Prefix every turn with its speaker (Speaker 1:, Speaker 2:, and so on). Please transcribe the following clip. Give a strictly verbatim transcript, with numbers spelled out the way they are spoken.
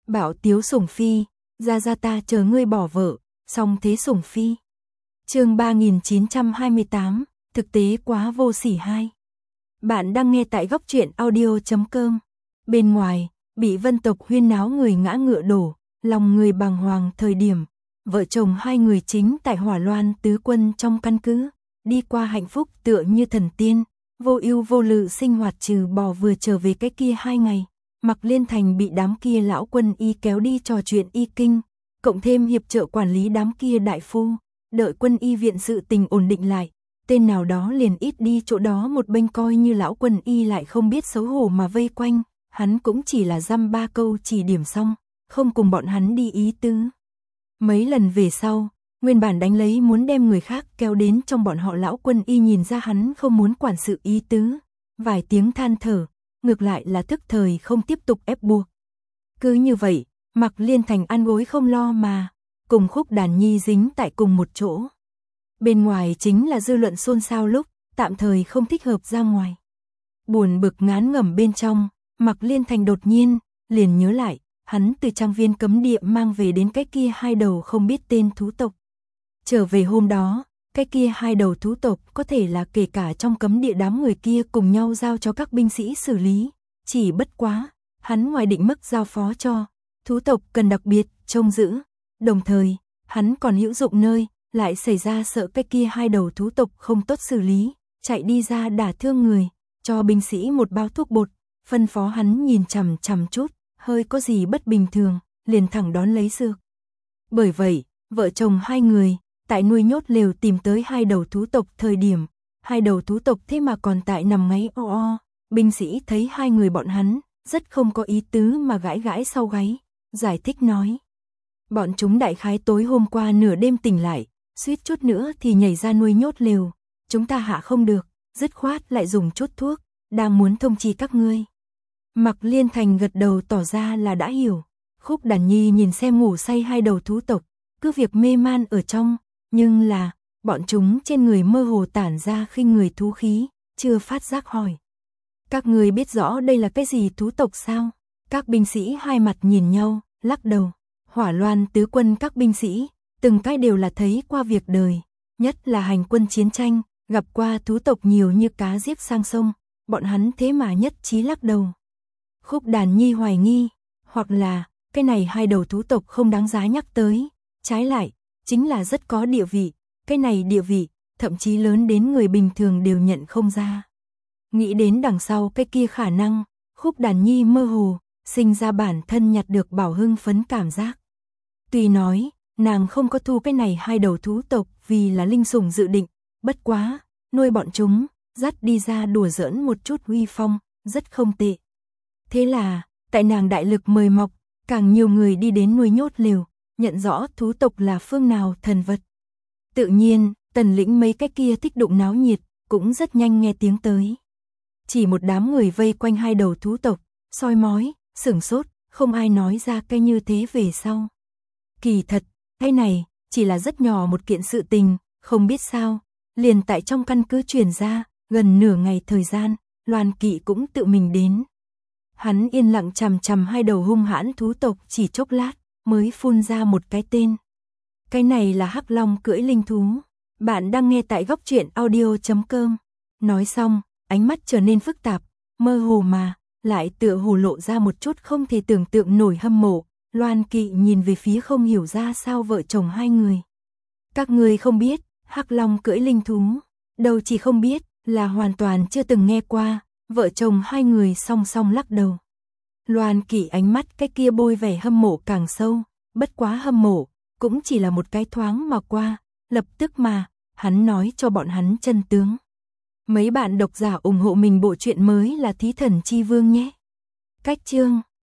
Speaker 1: Bảo Tiếu Sủng Phi, ra ra ta chờ ngươi bỏ vợ, song thế Sủng Phi. Chương ba nghìn chín trăm hai mươi tám, thực tế quá vô sỉ hai. Bạn đang nghe tại góc truyện audio chấm com. Bên ngoài, bị Vân tộc huyên náo người ngã ngựa đổ, lòng người bàng hoàng thời điểm, vợ chồng hai người chính tại Hỏa Loan tứ quân trong căn cứ, đi qua hạnh phúc tựa như thần tiên, vô ưu vô lự sinh hoạt trừ bỏ vừa trở về cái kia hai ngày. Mạc Liên Thành bị đám kia lão quân y kéo đi trò chuyện y kinh, cộng thêm hiệp trợ quản lý đám kia đại phu, đợi quân y viện sự tình ổn định lại, tên nào đó liền ít đi chỗ đó một bên coi như lão quân y lại không biết xấu hổ mà vây quanh, hắn cũng chỉ là dăm ba câu chỉ điểm xong, không cùng bọn hắn đi ý tứ. Mấy lần về sau, nguyên bản đánh lấy muốn đem người khác kéo đến trong bọn họ lão quân y nhìn ra hắn không muốn quản sự ý tứ, vài tiếng than thở, ngược lại là tức thời không tiếp tục ép buộc. Cứ như vậy, Mạc Liên Thành ăn gối không lo mà, cùng Khúc Đàn Nhi dính tại cùng một chỗ. Bên ngoài chính là dư luận xôn xao lúc, tạm thời không thích hợp ra ngoài. Buồn bực ngán ngẩm bên trong, Mạc Liên Thành đột nhiên, liền nhớ lại, hắn từ trang viên cấm địa mang về đến cái kia hai đầu không biết tên thú tộc. Trở về hôm đó, cái kia hai đầu thú tộc có thể là kể cả trong cấm địa đám người kia cùng nhau giao cho các binh sĩ xử lý, chỉ bất quá, hắn ngoài định mức giao phó cho, thú tộc cần đặc biệt trông giữ, đồng thời, hắn còn hữu dụng nơi, lại xảy ra sợ cái kia hai đầu thú tộc không tốt xử lý, chạy đi ra đả thương người, cho binh sĩ một bao thuốc bột, phân phó hắn nhìn chằm chằm chút, hơi có gì bất bình thường, liền thẳng đón lấy dược. Bởi vậy, vợ chồng hai người, tại nuôi nhốt lều tìm tới hai đầu thú tộc thời điểm, hai đầu thú tộc thế mà còn tại nằm ngáy o o, binh sĩ thấy hai người bọn hắn, rất không có ý tứ mà gãi gãi sau gáy, giải thích nói. Bọn chúng đại khái tối hôm qua nửa đêm tỉnh lại, suýt chút nữa thì nhảy ra nuôi nhốt lều, chúng ta hạ không được, dứt khoát lại dùng chút thuốc, đang muốn thông chi các ngươi. Mạc Liên Thành gật đầu tỏ ra là đã hiểu, Khúc Đàn Nhi nhìn xem ngủ say hai đầu thú tộc, cứ việc mê man ở trong, nhưng là, bọn chúng trên người mơ hồ tản ra khinh người thú khí, chưa phát giác hỏi. Các người biết rõ đây là cái gì thú tộc sao? Các binh sĩ hai mặt nhìn nhau, lắc đầu. Hỏa Loan tứ quân các binh sĩ, từng cái đều là thấy qua việc đời, nhất là hành quân chiến tranh, gặp qua thú tộc nhiều như cá giết sang sông, bọn hắn thế mà nhất trí lắc đầu. Khúc Đàn Nhi hoài nghi, hoặc là, cái này hai đầu thú tộc không đáng giá nhắc tới, trái lại, chính là rất có địa vị, cái này địa vị, thậm chí lớn đến người bình thường đều nhận không ra. Nghĩ đến đằng sau cái kia khả năng, Khúc Đàn Nhi mơ hồ, sinh ra bản thân nhặt được bảo hưng phấn cảm giác. Tuy nói, nàng không có thu cái này hai đầu thú tộc vì là linh sủng dự định, bất quá, nuôi bọn chúng, dắt đi ra đùa giỡn một chút uy phong, rất không tệ. Thế là, tại nàng đại lực mời mọc, càng nhiều người đi đến nuôi nhốt lều, nhận rõ thú tộc là phương nào thần vật. Tự nhiên, Tần Lĩnh mấy cái kia thích đụng náo nhiệt, cũng rất nhanh nghe tiếng tới. Chỉ một đám người vây quanh hai đầu thú tộc, soi mói, sửng sốt, không ai nói ra cái như thế về sau. Kỳ thật, cái này, chỉ là rất nhỏ một kiện sự tình, không biết sao, liền tại trong căn cứ truyền ra, gần nửa ngày thời gian, Loan Kỵ cũng tự mình đến. Hắn yên lặng chằm chằm hai đầu hung hãn thú tộc chỉ chốc lát, mới phun ra một cái tên. Cái này là Hắc Long cưỡi linh thú. Bạn đang nghe tại góc truyện audio chấm com. Nói xong, ánh mắt trở nên phức tạp, mơ hồ mà, lại tựa hồ lộ ra một chút không thể tưởng tượng nổi hâm mộ. Loan Kỵ nhìn về phía không hiểu ra sao vợ chồng hai người. Các người không biết, Hắc Long cưỡi linh thú. Đâu chỉ không biết, là hoàn toàn chưa từng nghe qua. Vợ chồng hai người song song lắc đầu. Loan Kỵ ánh mắt cái kia bôi vẻ hâm mộ càng sâu, bất quá hâm mộ, cũng chỉ là một cái thoáng mà qua, lập tức mà, hắn nói cho bọn hắn chân tướng. Mấy bạn độc giả ủng hộ mình bộ truyện mới là Thí Thần Chi Vương nhé. Cách chương